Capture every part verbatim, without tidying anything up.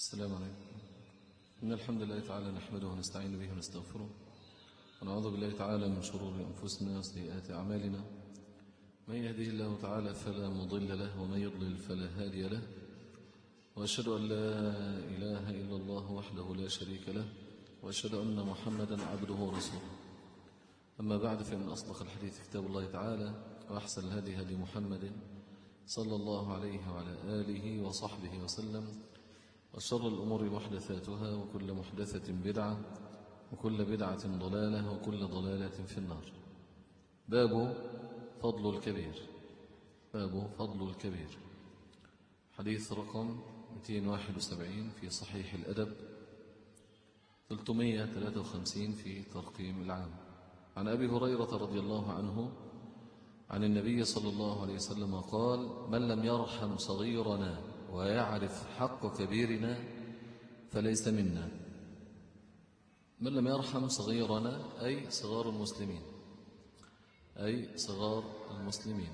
السلام عليكم. إن الحمد لله تعالى نحمده ونستعين به ونستغفره ونعوذ بالله تعالى من شرور أنفسنا وسيئات أعمالنا. من يهده الله تعالى فلا مضل له ومن يضلل فلا هادي له، وأشهد أن لا إله إلا الله وحده لا شريك له، وأشهد أن محمدا عبده ورسوله. أما بعد، فمن أصدق الحديث كتاب الله تعالى، وأحسن الهدي هدي محمد صلى الله عليه وعلى آله وصحبه وسلم، وشر الأمور محدثاتها، وكل محدثة بدعة، وكل بدعة ضلالة، وكل ضلالة في النار. باب فضل الكبير. باب فضل الكبير، حديث رقم مئتين وواحد وسبعين في صحيح الأدب، ثلاثمئة وثلاثة وخمسين في ترقيم العام. عن أبي هريرة رضي الله عنه عن النبي صلى الله عليه وسلم قال: من لم يرحم صغيرنا ويعرف حق كبيرنا فليس منا. من لم يرحم صغيرنا أي صغار المسلمين، أي صغار المسلمين.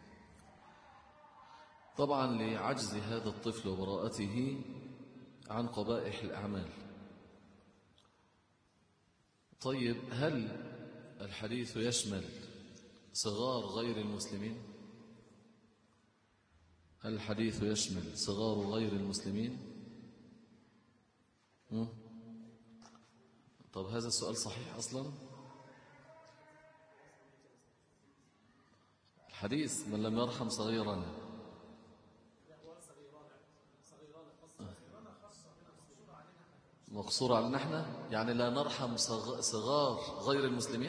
طبعا لعجز هذا الطفل وبراءته عن قبائح الأعمال. طيب، هل الحديث يشمل صغار غير المسلمين؟ هل الحديث يشمل صغار غير المسلمين؟ م? طب هذا السؤال صحيح أصلا؟ الحديث من لم يرحم صغيرنا، مقصور علينا احنا، يعني لا نرحم صغار غير المسلمين؟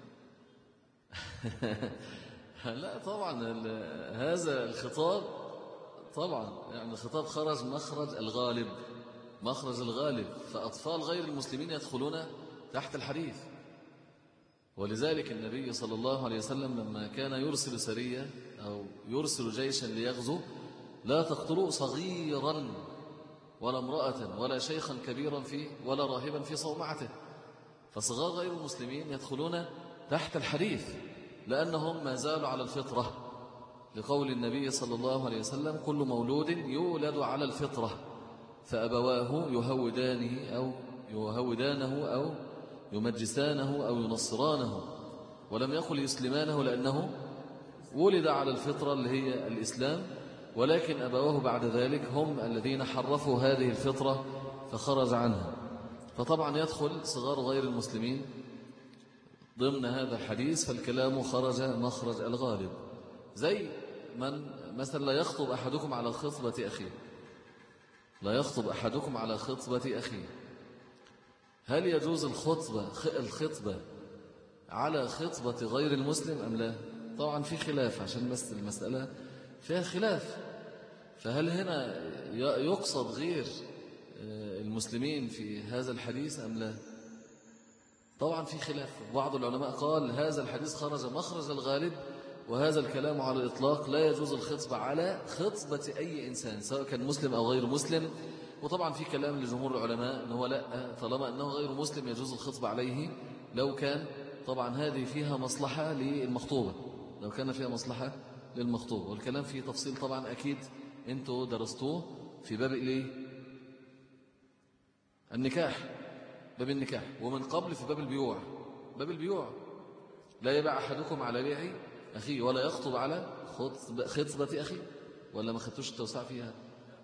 لا طبعا، هذا الخطاب طبعا يعني الخطاب خرج مخرج الغالب، مخرج الغالب، فأطفال غير المسلمين يدخلون تحت الحديث. ولذلك النبي صلى الله عليه وسلم لما كان يرسل سرية أو يرسل جيشا ليغزو لا تقتلوا صغيرا ولا امرأة ولا شيخا كبيرا في ولا راهبا في صومعته. فصغار غير المسلمين يدخلون تحت الحديث لأنهم ما زالوا على الفطرة، لقول النبي صلى الله عليه وسلم: كل مولود يولد على الفطرة فأبواه يهودانه أو يهودانه أو يمجسانه أو ينصرانه، ولم يقل يسلمانه لأنه ولد على الفطرة اللي هي الإسلام، ولكن أبواه بعد ذلك هم الذين حرفوا هذه الفطرة فخرج عنها. فطبعا يدخل صغار غير المسلمين ضمن هذا الحديث، فالكلام خرج مخرج الغالب. زي من مثلا لا يخطب أحدكم على خطبة أخيه، لا يخطب أحدكم على خطبة أخيه. هل يجوز الخطبة الخطبة على خطبة غير المسلم أم لا؟ طبعا في خلاف، عشان بس المسألة فيها خلاف. فهل هنا يقصد غير المسلمين في هذا الحديث أم لا؟ طبعا في خلاف. بعض العلماء قال هذا الحديث خرج مخرج الغالب، وهذا الكلام على الإطلاق لا يجوز الخطبة على خطبة أي إنسان سواء كان مسلم أو غير مسلم. وطبعا في كلام لجمهور العلماء أنه لا، طالما أنه غير مسلم يجوز الخطبة عليه لو كان طبعا هذه فيها مصلحة للمخطوبة، لو كان فيها مصلحة للمخطوبة. والكلام فيه تفصيل طبعا أكيد أنتوا درستوه في باب إليه النكاح، باب النكاح، ومن قبل في باب البيوع. باب البيوع لا يبيع أحدكم على بيع أخيه ولا يخطب على خطبة أخيه، ولا ما خدتوش التوسع فيها؟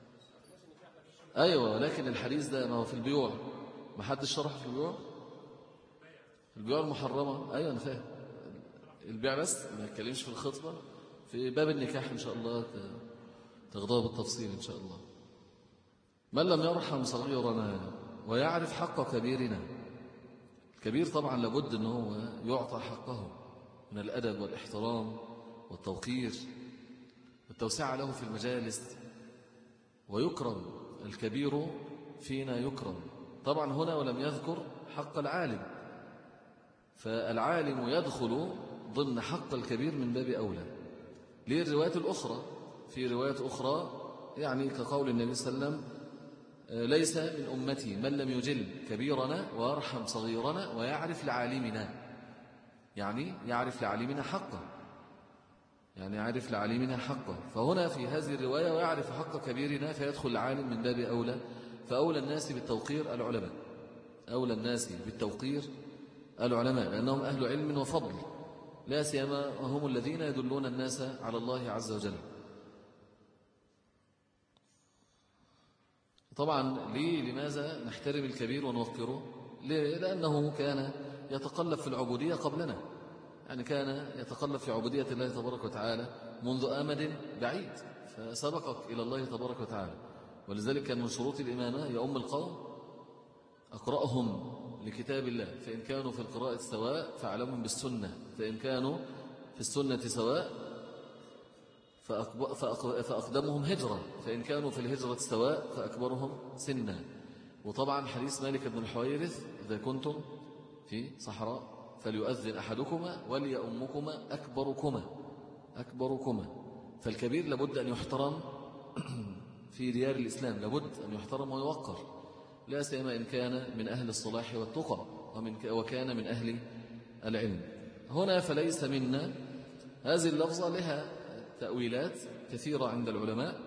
أيوة، ولكن الحديث ده ما هو في البيوع، ما حدش شرح في البيوع، البيوع المحرمة. أيوة أنا فاهم، البيع بس ما نتكلمش في الخطبة. في باب النكاح إن شاء الله تغضوا بالتفصيل إن شاء الله. من لم يرحم صغيرنا ويعرف حق كبيرنا، الكبير طبعا لابد أنه يعطى حقه من الأدب والاحترام والتوقير والتوسعة له في المجالس، ويكرم الكبير فينا يكرم. طبعا هنا ولم يذكر حق العالم، فالعالم يدخل ضمن حق الكبير من باب أولى. ليه الروايات الأخرى؟ في روايات أخرى يعني كقول النبي صلى الله عليه وسلم: ليس من أمتي من لم يجل كبيرنا ويرحم صغيرنا ويعرف لعالمنا، يعني يعرف لعالمنا حقه، يعني يعرف لعالمنا حقه. فهنا في هذه الرواية: ويعرف حق كبيرنا، فيدخل العالم من باب أولى فأولى الناس بالتوقير العلماء، أولى الناس بالتوقير العلماء لأنهم أهل علم وفضل، لا سيما هم الذين يدلون الناس على الله عز وجل. طبعا ليه لماذا نحترم الكبير ونوقره؟ لأنه كان يتقلب في العبودية قبلنا، يعني كان يتقلب في عبودية الله تبارك وتعالى منذ آمد بعيد، فسبقك إلى الله تبارك وتعالى. ولذلك كان من شروط الإمامة يؤم القوم أقرأهم لكتاب الله، فإن كانوا في القراءة سواء فأعلمهم بالسنة، فإن كانوا في السنة سواء فأقدمهم هجرة، فإن كانوا في الهجرة سواء فأكبرهم سنا. وطبعا حديث مالك بن الحويرث إذا كنتم في صحراء فليؤذن أحدكما وليؤمكما أكبركما أكبركما. فالكبير لابد أن يحترم في ديار الإسلام، لابد أن يحترم ويوقر، لا سيما إن كان من أهل الصلاح والتقى وكان من أهل العلم. هنا فليس منا، هذه اللفظة لها تأويلات كثيرة عند العلماء،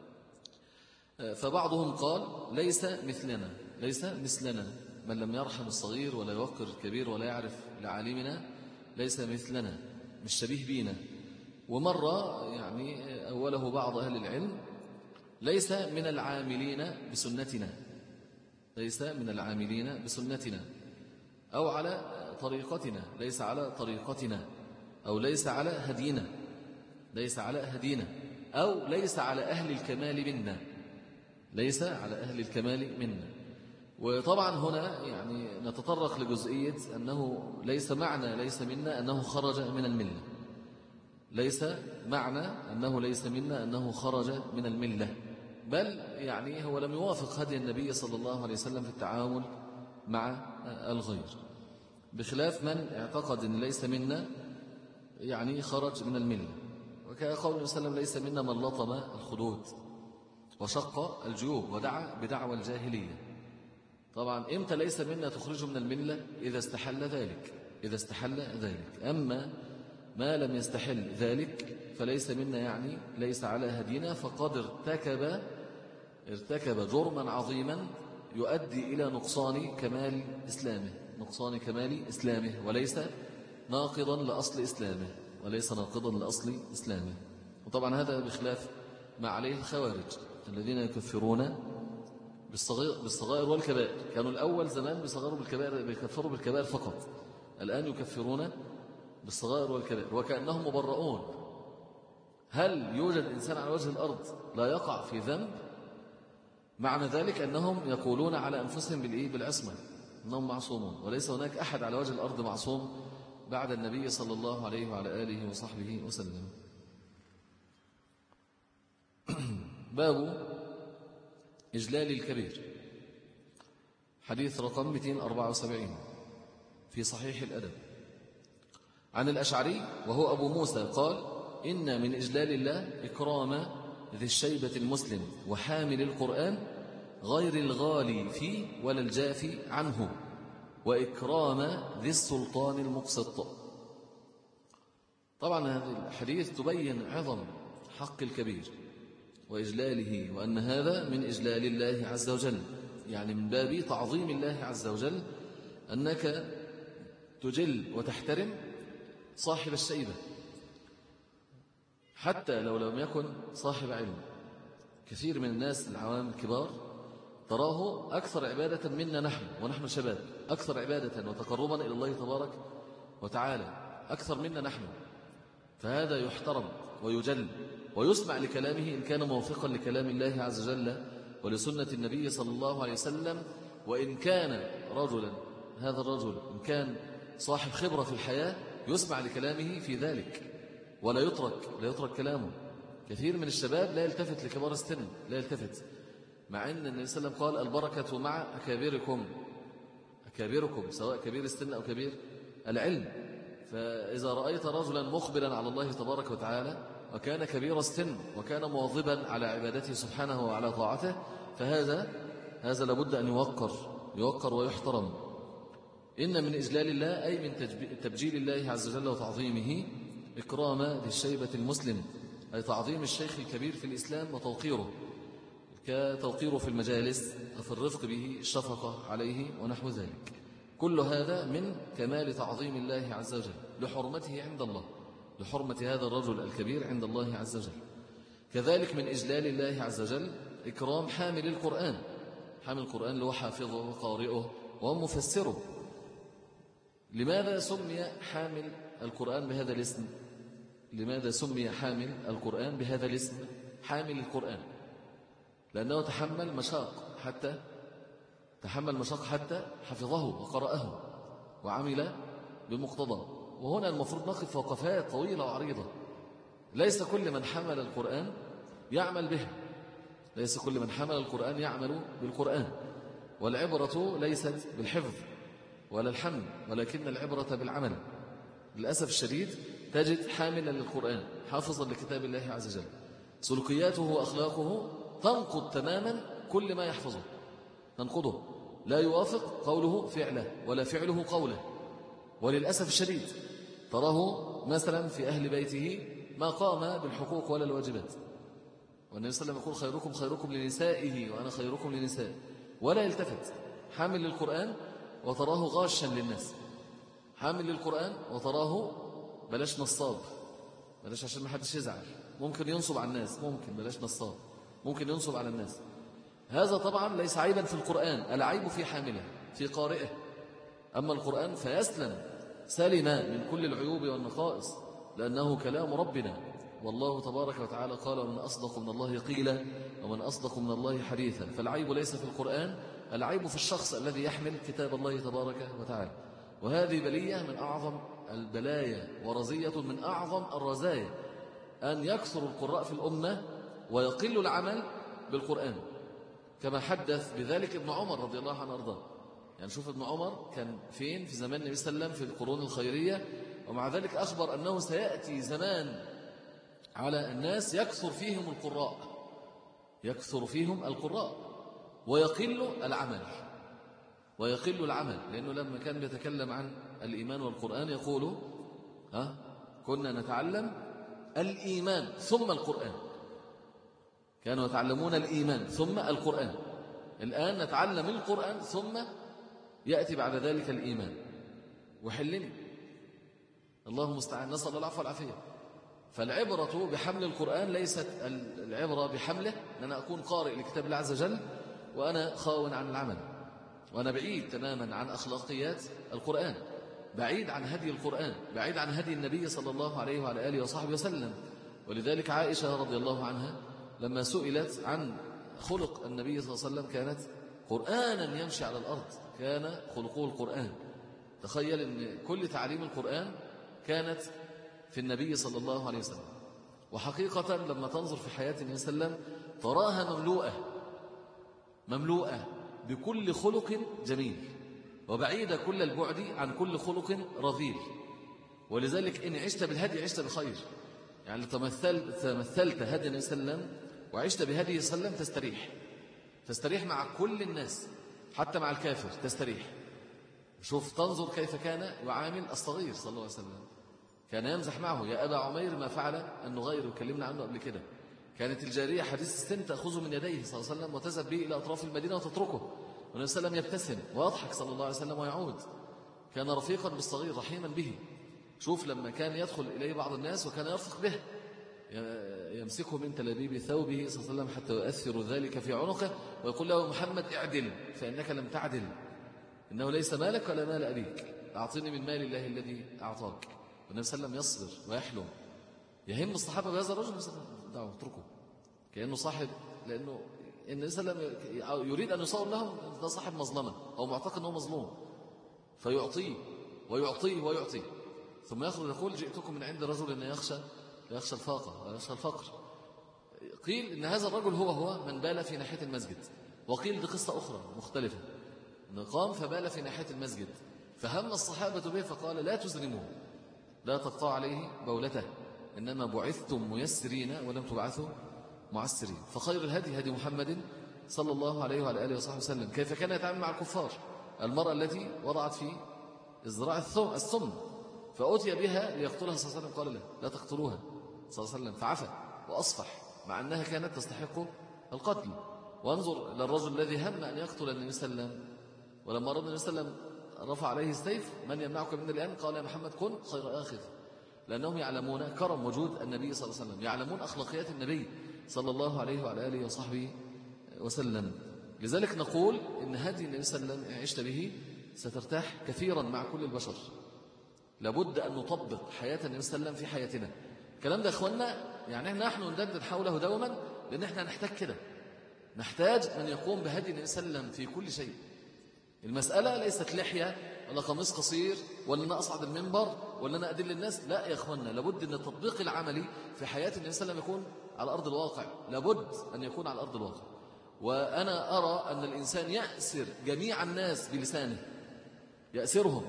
فبعضهم قال ليس مثلنا، ليس مثلنا من لم يرحم الصغير ولا يوقر الكبير ولا يعرف لعالمنا ليس مثلنا، مش شبيه بينا. ومرة يعني أوله بعض أهل العلم ليس من العاملين بسنتنا، ليس من العاملين بسنتنا أو على طريقتنا، ليس على طريقتنا أو ليس على هدينا، ليس على هدينا أو ليس على أهل الكمال منا، ليس على أهل الكمال منا. وطبعا هنا يعني نتطرق لجزئية أنه ليس معنى ليس منا أنه خرج من الملة، ليس معنى أنه ليس منا أنه خرج من الملة، بل يعني هو لم يوافق هدي النبي صلى الله عليه وسلم في التعامل مع الغير، بخلاف من اعتقد أن ليس منا يعني خرج من الملة. وكان قول النبي صلى الله عليه وسلم ليس منا من لطم الخدود وشق الجيوب ودعا بدعوى الجاهلية. طبعا إمتى ليس منا تخرجه من الملة؟ إذا استحل ذلك، إذا استحل ذلك. أما ما لم يستحل ذلك فليس منا، يعني ليس على هدينا، فقد ارتكب ارتكب جرما عظيما يؤدي إلى نقصان كمال إسلامه، نقصان كمال إسلامه، وليس ناقضا لأصل إسلامه، وليس ناقضا لأصل إسلامه. وطبعا هذا بخلاف ما عليه الخوارج الذين يكفرون بالصغير بالصغائر والكبائر. كانوا الأول زمان بيصغروا بالكبائر، بيكفروا بالكبائر فقط، الآن يكفرون بالصغائر والكبائر وكأنهم مبرؤون. هل يوجد إنسان على وجه الأرض لا يقع في ذنب؟ معنى ذلك أنهم يقولون على أنفسهم بالإيه؟ بالعصمة، أنهم معصومون، وليس هناك أحد على وجه الأرض معصوم بعد النبي صلى الله عليه وعلى آله وصحبه وسلم. باب إجلال الكبير، حديث رقم مئتين وأربعة وسبعين في صحيح الأدب. عن الأشعري وهو أبو موسى قال: إن من إجلال الله إكرام ذي الشيبة المسلم وحامل القرآن غير الغالي فيه ولا الجافي عنه، وإكرام ذي السلطان المقسط. طبعا هذا الحديث تبين عظم حق الكبير وإجلاله، وأن هذا من إجلال الله عز وجل، يعني من باب تعظيم الله عز وجل أنك تجل وتحترم صاحب الشيبة حتى لو لم يكن صاحب علم. كثير من الناس العوام الكبار تراه أكثر عبادة منا نحن ونحن شباب، أكثر عبادة وتقربا إلى الله تبارك وتعالى أكثر منا نحن، فهذا يحترم ويجل ويسمع لكلامه إن كان موافقا لكلام الله عز وجل ولسنة النبي صلى الله عليه وسلم. وإن كان رجلا، هذا الرجل إن كان صاحب خبرة في الحياة يسمع لكلامه في ذلك ولا يترك لا يترك كلامه. كثير من الشباب لا يلتفت لكبار السن، لا يلتفت، مع أن النبي صلى الله عليه وسلم قال: البركة مع أكابركم، أكابركم سواء كبير السن أو كبير العلم. فإذا رأيت رجلا مخبرا على الله تبارك وتعالى وكان كبير السن وكان مواظبا على عبادته سبحانه وعلى طاعته، فهذا هذا لابد أن يوقر يوقر ويحترم. إن من إجلال الله أي من تبجيل الله عز وجل وتعظيمه إكرام ذي الشيبة المسلم، أي تعظيم الشيخ الكبير في الإسلام وتوقيره. كتوقيره في المجالس وفي الرفق به، الشفقة عليه ونحو ذلك. كل هذا من كمال تعظيم الله عز وجل لحرمته عند الله، لحرمة هذا الرجل الكبير عند الله عز وجل. كذلك من إجلال الله عز وجل إكرام حامل القرآن، حامل القرآن اللي هو حافظه وقارئه ومفسره. لماذا سمي حامل القرآن بهذا الاسم؟ لماذا سمي حامل القرآن بهذا الاسم حامل القرآن؟ لأنه تحمل مشاق حتى تحمل مشاق حتى حفظه وقرأه وعمل بمقتضاه. وهنا المفروض نقف وقفات طويلة وعريضة. ليس كل من حمل القرآن يعمل به، ليس كل من حمل القرآن يعمل بالقرآن. والعبرة ليست بالحفظ ولا الحمل، ولكن العبرة بالعمل. للأسف الشديد تجد حاملا للقرآن حافظا لكتاب الله عز وجل، سلوكياته وأخلاقه تنقض تماما كل ما يحفظه، تنقضه، لا يوافق قوله فعله ولا فعله قوله. وللأسف الشديد تراه مثلا في أهل بيته ما قام بالحقوق ولا الواجبات، والنبي صلى الله عليه وسلم يقول خيركم خيركم لنسائه وأنا خيركم لنسائه، ولا يلتفت. حامل للقرآن وتراه غاشا للناس، حامل للقرآن وتراه بلاش نصاب، بلاش عشان ما حدش يزعل، ممكن ينصب على الناس، ممكن بلاش نصاب، ممكن ينصب على الناس. هذا طبعا ليس عيبا في القرآن، العيب في حامله في قارئه. أما القرآن فيسلم سلم من كل العيوب والنقائص، لأنه كلام ربنا، والله تبارك وتعالى قال ومن أصدق من الله قيلا ومن أصدق من الله حديثا. فالعيب ليس في القرآن، العيب في الشخص الذي يحمل كتاب الله تبارك وتعالى. وهذه بلية من أعظم البلايا ورزية من أعظم الرزايا، أن يكثر القراء في الأمة ويقل العمل بالقرآن، كما حدث بذلك ابن عمر رضي الله عنه وارضاه. يعني شوف ابن عمر كان فين في زمان النبي صلى الله عليه وسلم في القرون الخيرية، ومع ذلك أخبر أنه سيأتي زمان على الناس يكثر فيهم القراء، يكثر فيهم القراء ويقل العمل، ويقل العمل. لأنه لما كان بيتكلم عن الإيمان والقرآن يقول ها كنا نتعلم الإيمان ثم القرآن، كانوا يتعلمون الإيمان ثم القرآن. الآن نتعلم القرآن ثم يأتي بعد ذلك الإيمان. وحلني الله المستعان، نسأل الله العفو والعافية. فالعبرة بحمل القرآن ليست العبرة بحمله أن أنا أكون قارئ لكتاب الله عز وجل وأنا خاون عن العمل، وأنا بعيد تماما عن أخلاقيات القرآن، بعيد عن هدي القرآن، بعيد عن هدي النبي صلى الله عليه وعلى آله وصحبه وسلم. ولذلك عائشة رضي الله عنها لما سئلت عن خلق النبي صلى الله عليه وسلم كانت قرآنا يمشي على الأرض، كان خلقه القرآن. تخيل أن كل تعليم القرآن كانت في النبي صلى الله عليه وسلم. وحقيقة لما تنظر في حياة النبي صلى الله عليه وسلم تراها مملوءة مملوءة بكل خلق جميل، وبعيدة كل البعد عن كل خلق رذيل. ولذلك إن عشت بالهدي عشت بخير. يعني تمثل تمثلت هدي النبي صلى الله عليه وسلم وعشت بهديه صلى الله عليه وسلم تستريح، تستريح مع كل الناس حتى مع الكافر تستريح. شوف تنظر كيف كان يعامل الصغير صلى الله عليه وسلم، كان يمزح معه يا أبا عمير ما فعل النغير، وكلمنا عنه قبل كده. كانت الجارية حديث السن تأخذه من يديه صلى الله عليه وسلم وتذهب به إلى أطراف المدينة وتتركه، والنبي صلى الله عليه وسلم يبتسم ويضحك صلى الله عليه وسلم ويعود. كان رفيقا بالصغير رحيما به. شوف لما كان يدخل إليه بعض الناس وكان يرفق به، يمسكه من تلابيب ثوبه صلى الله عليه وسلم حتى يؤثر ذلك في عنقه ويقول له محمد اعدل فإنك لم تعدل، إنه ليس مالك ولا مال أبيك، أعطني من مال الله الذي أعطاك. والنبي صلى الله عليه وسلم يصبر ويحلم. يهم الصحابة بهذا الرجل دعوه اتركه، كأنه صاحب، لأنه النبي صلى الله عليه وسلم يريد أن يصور لهم ده صاحب مظلمة أو معتقد أنه مظلوم، فيعطيه ويعطيه ويعطيه، ثم يخرج يقول جئتكم من عند رجل يخشى يخشى الفاقة ويخشى الفقر. قيل إن هذا الرجل هو هو من بال في ناحية المسجد، وقيل دي قصة أخرى مختلفة أنه قام فبال في ناحية المسجد، فهم الصحابة به فقال لا تزرموه، لا تقطع عليه بولته، إنما بعثتم ميسرين ولم تبعثوا معسرين. فخير الهدي هدي محمد صلى الله عليه وعلى آله وصحبه وسلم. كيف كان يتعامل مع الكفار؟ المرأة التي وضعت في ازراع السم فأتي بها ليقتلها صلى الله عليه وسلم قال لا لا تقتلوها صلى الله عليه وسلم، فعفى وأصفح مع أنها كانت تستحق القتل. وانظر للرجل الذي هم أن يقتل النبي صلى الله عليه وسلم، ولما أراد النبي صلى الله عليه وسلم رفع عليه السيف: من يمنعك من الآن؟ قال: يا محمد كن خير آخذ. لأنهم يعلمون كرم وجود النبي صلى الله عليه وسلم، يعلمون أخلاقيات النبي صلى الله عليه وعلى آله وصحبه وسلم. لذلك نقول إن هدي النبي صلى الله عليه وسلم عشت به سترتاح كثيرا مع كل البشر. لابد أن نطبق حياة النبي صلى الله عليه وسلم في حياتنا. الكلام ده يا إخواننا يعني نحن ندندن حوله دوما، لأن احنا نحتاج كده، نحتاج من يقوم بهدي النبي صلى الله عليه وسلم في كل شيء. المسألة ليست لحية ولا قميص قصير ولا أنا أصعد المنبر ولا أنا أدل الناس، لا يا إخواننا، لابد أن التطبيق العملي في حياة النبي صلى الله عليه وسلم يكون على أرض الواقع، لابد أن يكون على أرض الواقع. وأنا أرى أن الإنسان يأسر جميع الناس بلسانه، يأسرهم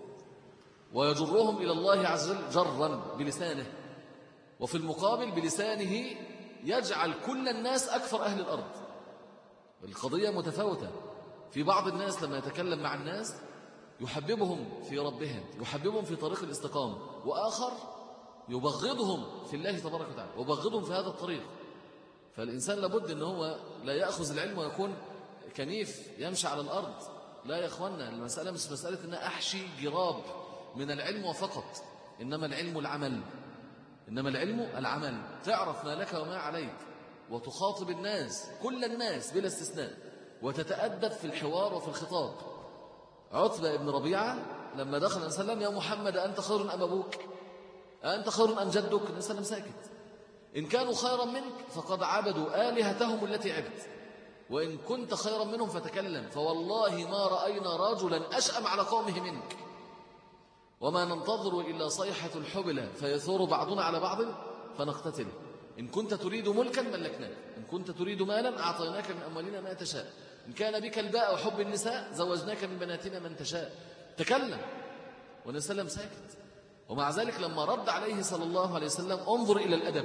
ويجرهم إلى الله عز وجل جرا بلسانه، وفي المقابل بلسانه يجعل كل الناس أكثر أهل الأرض. القضية متفاوتة. في بعض الناس لما يتكلم مع الناس يحببهم في ربهم، يحببهم في طريق الاستقامة، وآخر يبغضهم في الله تبارك وتعالى ويبغضهم في هذا الطريق. فالإنسان لابد أنه هو لا يأخذ العلم ويكون كنيف يمشي على الأرض. لا يا أخوانا، المسألة مش مسألة أن أحشي جراب من العلم وفقط، إنما العلم العمل، إنما العلم العمل. تعرف ما لك وما عليك، وتخاطب الناس كل الناس بلا استثناء، وتتأدب في الحوار وفي الخطاب. عتبة بن ربيعة لما دخل النبي صلى الله عليه وسلم: يا محمد أنت خير أم أبوك؟ أنت خير أم جدك؟ النبي صلى الله عليه وسلم ساكت. إن كانوا خيرا منك فقد عبدوا آلهتهم التي عبت، وإن كنت خيرا منهم فتكلم، فوالله ما رأينا رجلا أشأم على قومه منك، وما ننتظر إلا صيحة الحبلة فيثور بعضنا على بعض فنقتتل. إن كنت تريد ملكا ملكناك، إن كنت تريد مالا أعطيناك من أموالنا ما تشاء، إن كان بك الباء وحب النساء زوجناك من بناتنا من تشاء. تكلم والنبي صلى الله عليه وسلم ساكت. ومع ذلك لما رد عليه صلى الله عليه وسلم: انظر إلى الأدب،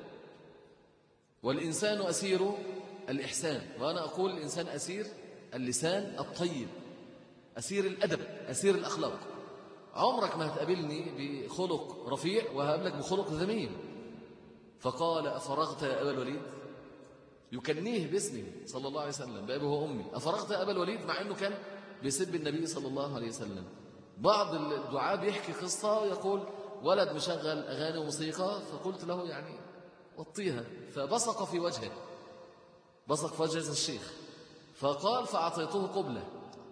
والإنسان أسير الإحسان. وأنا أقول الإنسان أسير اللسان الطيب، أسير الأدب، أسير الأخلاق. عمرك ما هتقابلني بخلق رفيع وهقابلك بخلق ذميم. فقال: أفرغت يا أبا الوليد؟ يكنيه باسمه صلى الله عليه وسلم بأبي وأمي: أفرغت يا أبا الوليد، مع أنه كان بيسب النبي صلى الله عليه وسلم. بعض الدعاء بيحكي قصة يقول ولد مشغل أغاني وموسيقى، فقلت له يعني وطيها، فبصق في وجهه، بصق في وجه الشيخ، فقال: فأعطيته قبلة،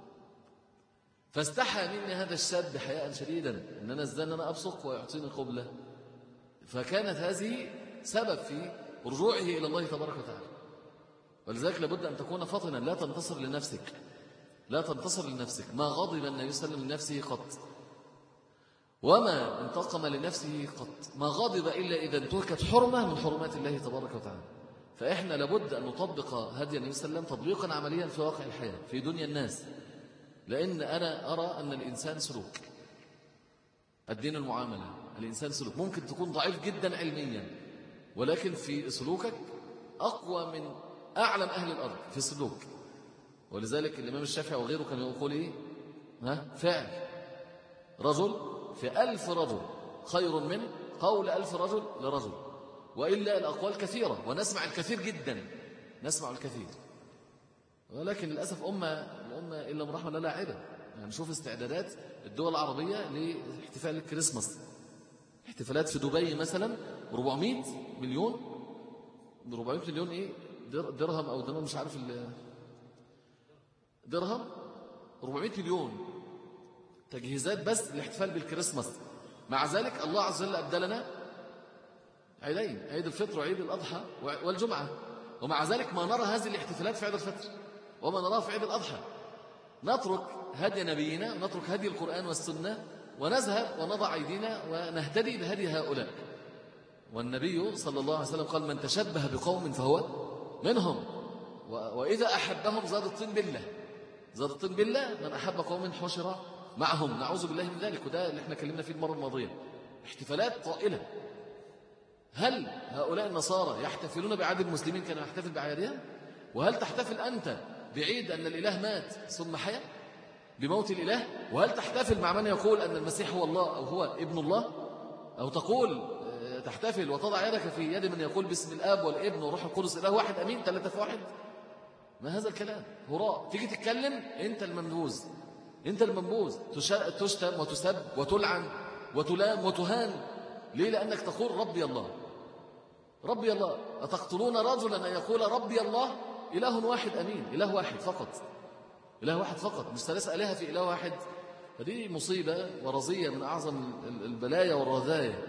فاستحى مني هذا الشاب حياء شديدا أن أنا ازاي أنا أبصق ويعطيني قبلة. فكانت هذه سبب في رجوعه إلى الله تبارك وتعالى. ولذلك لابد أن تكون فطنا، لا تنتصر لنفسك، لا تنتصر لنفسك. ما غضب النبي صلى الله عليه وسلم لنفسه قط، وما انتقم لنفسه قط، ما غضب إلا إذا انتهكت حرمة من حرمات الله تبارك وتعالى. فإحنا لابد أن نطبق هدي النبي صلى الله عليه وسلم تطبيقا عمليا في واقع الحياة في دنيا الناس. لأن أنا أرى أن الإنسان سلوك، الدين المعاملة، الإنسان سلوك. ممكن تكون ضعيف جدا علميا، ولكن في سلوكك أقوى من أعلم أهل الأرض في السلوك. ولذلك الإمام الشافعي وغيره كان يقول إيه؟ ها؟ فعل رجل في ألف رجل خير من قول ألف رجل لرجل. وإلا الأقوال كثيرة ونسمع الكثير جدا، نسمع الكثير، ولكن للأسف أمة الأمة إلا من رحمة الله لاعبة. يعني نشوف استعدادات الدول العربية لاحتفال الكريسماس، احتفالات في دبي مثلا أربعمائة مليون، أربعمائة مليون إيه درهم أو درهم مش عارف درهم، أربعمائة مليون تجهيزات بس للاحتفال بالكريسماس. مع ذلك الله عز وجل أبدى لنا عيدين، عيد الفطر وعيد الأضحى والجمعة، ومع ذلك ما نرى هذه الاحتفالات في عيد الفطر وما نراه في عيد الأضحى. نترك هدي نبينا ونترك هدي القرآن والسنة ونذهب ونضع أيدينا ونهتدي بهدي هؤلاء. والنبي صلى الله عليه وسلم قال: من تشبه بقوم فهو منهم، وإذا أحبهم زاد الطين بالله، زاد الطين بالله. من أحب قوم حشر معهم، نعوذ بالله من ذلك. وده اللي احنا كلمنا فيه المرة الماضية. احتفالات طائلة. هل هؤلاء النصارى يحتفلون بعيد المسلمين كما يحتفل بأعيادهم؟ وهل تحتفل أنت بعيد أن الإله مات ثم حيا بموت الإله؟ وهل تحتفل مع من يقول أن المسيح هو الله أو هو ابن الله؟ أو تقول تحتفل وتضع يدك في يد من يقول باسم الآب والابن والروح القدس إله واحد أمين ثلاثة في واحد؟ ما هذا الكلام هراء. تيجي تتكلم أنت المنبوذ، أنت المنبوذ، تشتم وتسب وتلعن وتلام وتهان. ليه؟ لأنك تقول ربي الله، ربي الله. أتقتلون رجلا أن يقول ربي الله؟ إله واحد أمين، إله واحد فقط، إله واحد فقط، مش ثلاث آلهة في إله واحد. فدي مصيبة ورزية من أعظم البلايا والرذايا.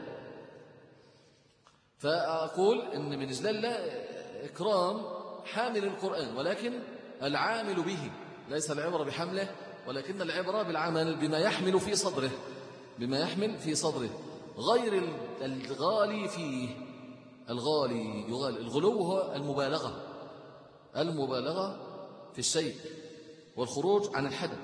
فأقول إن من إجلال الله إكرام حامل القرآن، ولكن العامل به، ليس العبرة بحمله ولكن العبرة بالعمل بما يحمل في صدره، بما يحمل في صدره، غير الغالي فيه. الغالي يغالي، الغلو هو المبالغة، المبالغة في الشيء والخروج عن الحد،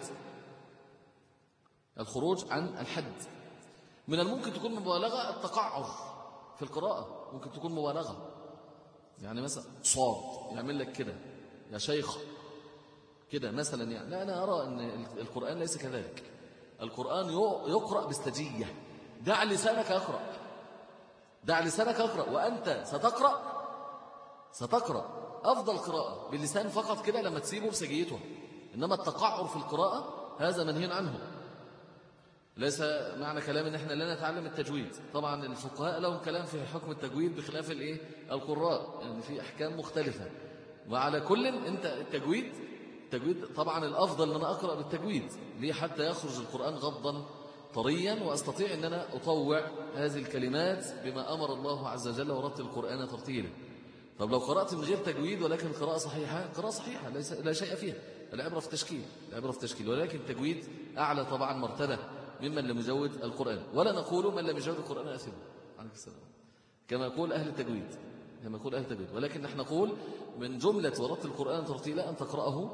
الخروج عن الحد. من الممكن تكون مبالغة التقعر في القراءة، ممكن تكون مبالغة، يعني مثلا صاد يعمل لك كده يا شيخ كده مثلا. يعني لا، أنا أرى أن القرآن ليس كذلك. القرآن يقرأ باستجية. دع لسانك يقرأ، دع لسانك يقرأ، وأنت ستقرأ، ستقرأ أفضل قراءة باللسان فقط كده لما تسيبه بسجيته. إنما التقعر في القراءة هذا منهي عنه. ليس معنى كلام إن إحنا لا نتعلم التجويد. طبعا الفقهاء لهم كلام في حكم التجويد بخلاف الإيه؟ القراء، يعني في أحكام مختلفة. وعلى كل أنت التجويد، التجويد طبعا الأفضل أن أنا أقرأ بالتجويد، ليه؟ حتى يخرج القرآن غضا طريا، وأستطيع أن أنا أطوع هذه الكلمات بما أمر الله عز وجل ورتل القرآن ترتيلا. طب لو قرأت من غير تجويد ولكن قراءة صحيحة، قراءة صحيحة ليس لا شيء فيها، العبرة في التشكيل، العبرة في التشكيل. ولكن التجويد أعلى طبعا مرتبة ممن لم يجود القرآن. ولا نقول من لم يجود القرآن أثم عليك السلام، كما يقول أهل التجويد، كما يقول أهل التجويد. ولكن نحن نقول من جملة ورتل القرآن ترتيلا أن تقرأه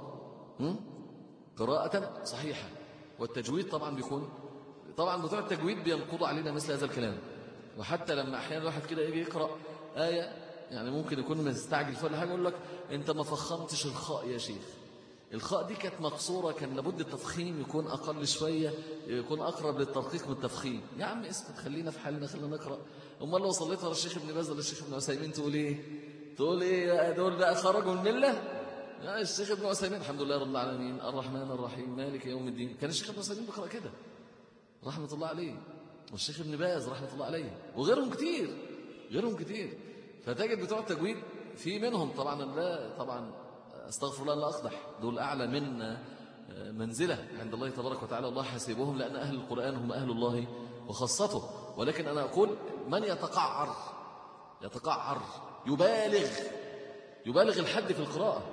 قراءة صحيحة. والتجويد طبعا بيكون، طبعا بتوع التجويد بينقضوا علينا مثل هذا الكلام. وحتى لما أحيانا الواحد كده يجي يقرأ آية، يعني ممكن يكون مستعجل في ولا حاجة، يقول لك أنت ما فخمتش الخاء يا شيخ، الخاء دي كانت مقصورة، كان لابد التفخيم يكون أقل شوية، يكون أقرب للترقيق من التفخيم. يا عم اسكت، خلينا في حالنا، خلينا نقرأ. أمال لو صليت ورا الشيخ ابن باز ولا الشيخ ابن عثيمين تقول إيه؟ تقول إيه دول بقى خرجوا من الملة؟ يا الشيخ ابن عثيمين الحمد لله رب العالمين الرحمن الرحيم مالك يوم الدين، كان الشيخ ابن عثيمين بيقرأ كده رحمة الله عليه، والشيخ ابن باز رحمة الله عليه، وغيرهم كتير، غيرهم كتير. فتجد بتوع التجويد في منهم طبعا، لا طبعا استغفر الله لا أقدح، دول أعلى من منزلة عند الله تبارك وتعالى، الله حسيبهم، لأن أهل القرآن هم أهل الله وخاصته. ولكن أنا أقول من يتقعر، يتقعر يبالغ، يبالغ الحد في القراءة.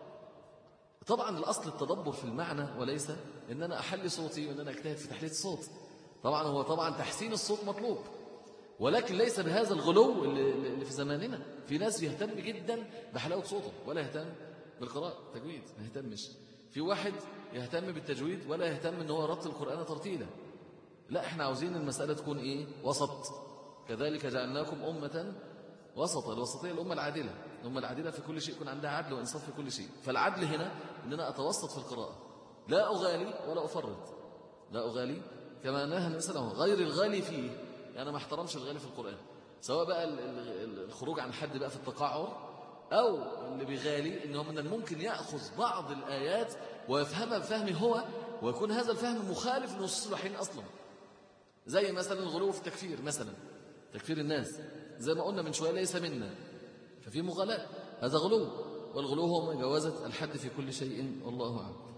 طبعا الأصل التدبر في المعنى، وليس أن أنا أحلي صوتي وأن أنا أجتهد في تحلية الصوت. طبعا هو طبعا تحسين الصوت مطلوب، ولكن ليس بهذا الغلو اللي في زماننا. في ناس يهتم جدا بحلاوة صوته ولا يهتم بالقراءة تجويد، ما يهتمش. في واحد يهتم بالتجويد ولا يهتم ان هو رتل القرآن ترتيلا. لا، احنا عاوزين المسألة تكون ايه؟ وسط. كذلك جعلناكم أمة وسطا. الوسطية الأمة العادلة، الأمة العادلة في كل شيء يكون عندها عدل وإنصاف في كل شيء. فالعدل هنا ان انا أتوسط في القراءة، لا أغالي ولا أفرط، لا أغالي كما نهى النبي صلى الله عليه وسلم، غير الغالي فيه. يعني ما احترمش الغالي في القرآن، سواء بقى الخروج عن حد بقى في التقعر، أو اللي بيغالي إنه من الممكن يأخذ بعض الآيات ويفهمها بفهمه هو، ويكون هذا الفهم مخالف لنصوص الوحيين أصلا. زي مثلا الغلو في التكفير، مثلا تكفير الناس زي ما قلنا من شوية ليس منا، ففي مغالاة، هذا غلو. والغلو هو مجاوزة الحد في كل شيء، والله أعلم.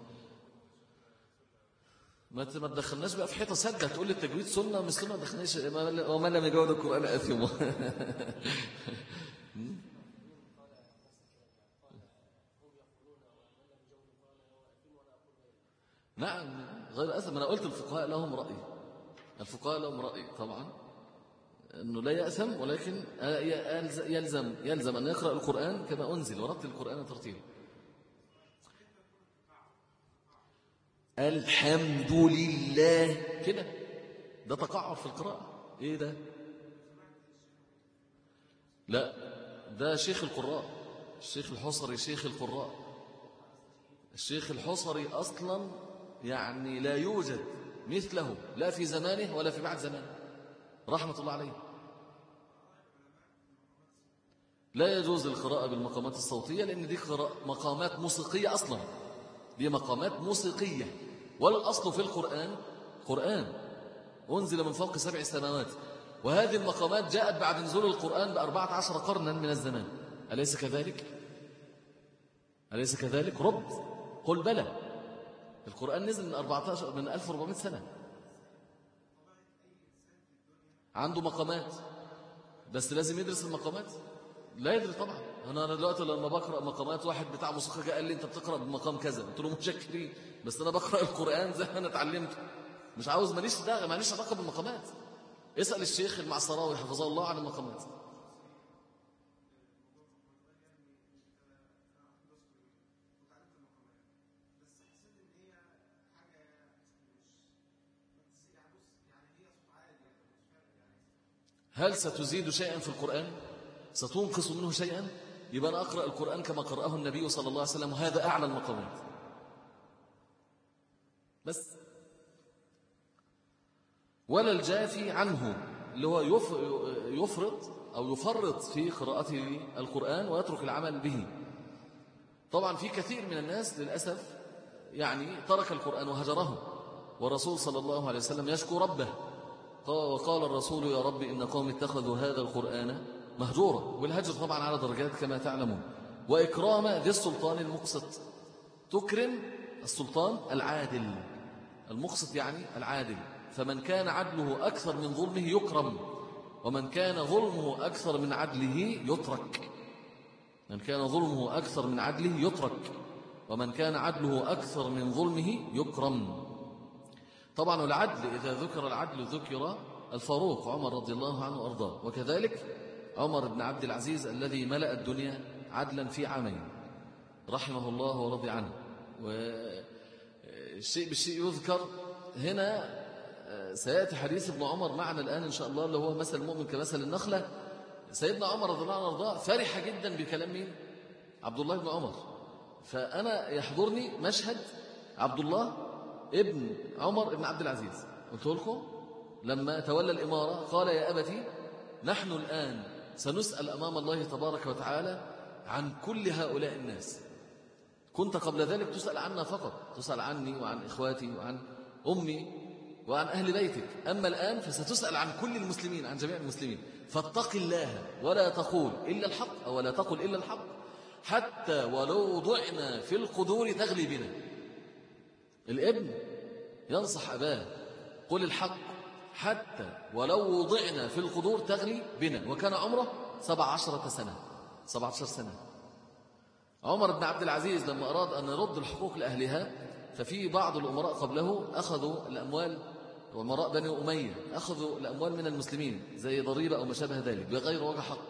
ما تدخلناش بقى في حيطة سد هتقول لي التجويد سنة مش سنة، ما دخلناش ومن لم يجود القرآن أثم. نعم غير أثم. أنا قلت الفقهاء لهم رأي، الفقهاء لهم رأي طبعا أنه لا يأثم، ولكن يلزم يلزم أن يقرأ القرآن كما أنزل ورتل القرآن ترتيلا. الحمد لله كده، ده تقعر في القراءة. ايه ده؟ لا، ده شيخ القراء، الشيخ الحصري شيخ القراء. الشيخ الحصري أصلا يعني لا يوجد مثله لا في زمانه ولا في بعد زمانه، رحمة الله عليه. لا يجوز القراءة بالمقامات الصوتية، لأن دي مقامات موسيقية أصلا، دي مقامات موسيقية. والأصل في القرآن قرآن أنزل من فوق سبع سماوات، وهذه المقامات جاءت بعد نزول القرآن بأربعة عشر قرنا من الزمان. أليس كذلك؟ أليس كذلك؟ رد قل بلى. القرآن نزل من أربعة عشر من ألف وأربعمائة سنة، عنده مقامات، بس لازم يدرس المقامات. لا يدري طبعا. أنا أنا دلوقتي لما بقرأ مقامات، واحد بتاع موسيقى جاء قال لي أنت بتقرأ بمقام كذا، قلت له متشكرين، بس أنا بقرأ القرآن زي ما أنا اتعلمته، مش عاوز، ماليش داعي، ماليش علاقة بالمقامات. اسأل الشيخ المعصراوي حفظه الله عن المقامات. هل ستزيد شيئا في القرآن؟ ستنقص منه شيئا؟ يبقى أنا أقرأ القرآن كما قرأه النبي صلى الله عليه وسلم، وهذا أعلى المقامات. بس ولا الجافي عنه، اللي هو يفرط أو يفرط في قراءته القرآن ويترك العمل به. طبعا في كثير من الناس للأسف يعني ترك القرآن وهجره، ورسول صلى الله عليه وسلم يشكو ربه، وقال الرسول يا رب إن قوم اتخذوا هذا القرآن مهجورا. والهجر طبعا على درجات كما تعلمون. وإكرام ذي السلطان المقسط، تكرم السلطان العادل، المقسط يعني العادل. فمن كان عدله أكثر من ظلمه يكرم، ومن كان ظلمه أكثر من عدله يترك. من كان ظلمه أكثر من عدله يترك، ومن كان عدله أكثر من ظلمه يكرم. طبعا العدل إذا ذكر العدل ذكر الفاروق عمر رضي الله عنه وأرضاه، وكذلك عمر بن عبد العزيز الذي ملأ الدنيا عدلا في عامين رحمه الله ورضي عنه. والشيء بالشيء يذكر هنا. سيأتي حديث ابن عمر معنا الآن إن شاء الله، اللي هو مثل المؤمن كمثل النخلة. سيدنا عمر رضي الله عنه وارضاه فرح جدا بكلام مين؟ عبد الله بن عمر. فأنا يحضرني مشهد عبد الله ابن عمر ابن عبد العزيز، قلت لكم لما تولى الإمارة قال يا أبتي نحن الآن سنسأل أمام الله تبارك وتعالى عن كل هؤلاء الناس، كنت قبل ذلك تسأل عنا فقط، تسأل عني وعن إخواتي وعن أمي وعن أهل بيتك، أما الآن فستسأل عن كل المسلمين، عن جميع المسلمين. فاتق الله ولا تقول إلا الحق، أو لا تقل إلا الحق، حتى ولو ضعنا في القدور تغلي بنا. الابن ينصح أباه قل الحق حتى ولو وضعنا في القدور تغلي بنا. وكان عمره سبع عشرة سنة، سبع عشر سنة. عمر بن عبد العزيز لما أراد أن يرد الحقوق لأهلها، ففي بعض الأمراء قبله أخذوا الأموال، وأمراء بني أمية أخذوا الأموال من المسلمين زي ضريبة أو ما شابه ذلك بغير وجه حق.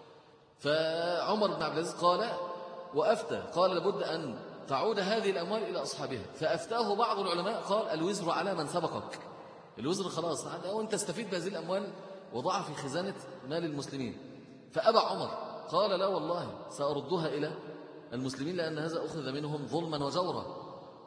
فعمر بن عبد العزيز قال وأفتى، قال لابد أن تعود هذه الأموال إلى أصحابها. فأفتاه بعض العلماء قال الوزر على من سبقك، الوزر خلاص وأنت استفيد بهذه الأموال وضعها في خزانة مال المسلمين. فأبى عمر، قال لا والله سأردها إلى المسلمين، لأن هذا أخذ منهم ظلما وجورا.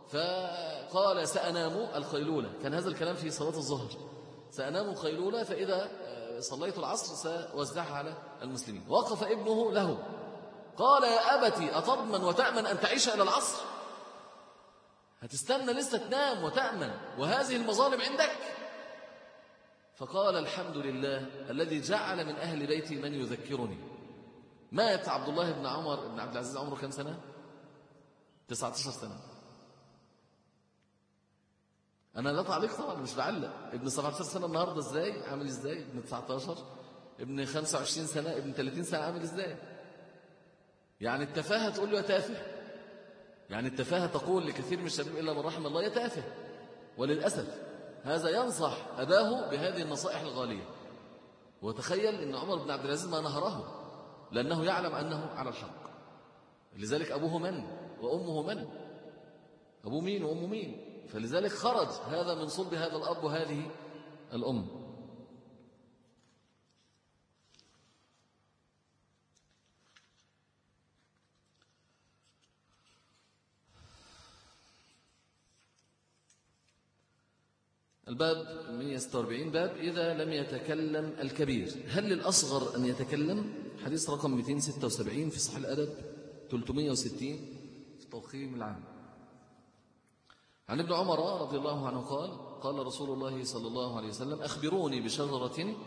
فقال سأنام القيلولة، كان هذا الكلام في صلاة الظهر، سأنام القيلولة فإذا صليت العصر سأوزعها على المسلمين. وقف ابنه له قال يا أبتي أتضمن وتأمن أن تعيش إلى العصر؟ هتستنى لسه تنام وتأمن وهذه المظالم عندك؟ فقال الحمد لله الذي جعل من أهل بيتي من يذكرني. مات عبد الله بن عمر بن عبد العزيز عمره كم سنة؟ تسعة عشر سنة. أنا لا تعليق طبعا، مش بعلق. ابن سبعة عشر سنة النهاردة إزاي عامل إزاي؟ ابن تسعة عشر، ابن خمسة وعشرين سنة، ابن ثلاثين سنة عامل إزاي؟ يعني التفاهة تقول له يا تافه، يعني التفاهة تقول لكثير من الشباب إلا من رحم الله يا تافه. وللأسف هذا ينصح أباه بهذه النصائح الغالية. وتخيل أن عمر بن عبد العزيز ما نهره لأنه يعلم أنه على الحق. لذلك أبوه من وأمه من؟ أبوه مين وأمه مين؟ فلذلك خرج هذا من صلب هذا الأب وهذه الأم. الباب مئة وستة وأربعين، باب إذا لم يتكلم الكبير، هل للأصغر أن يتكلم؟ حديث رقم مئتين وستة وسبعين في صحيح الأدب، ثلاثمئة وستين في الترقيم العام. عن ابن عمر رضي الله عنه قال قال رسول الله صلى الله عليه وسلم: أخبروني بشجرة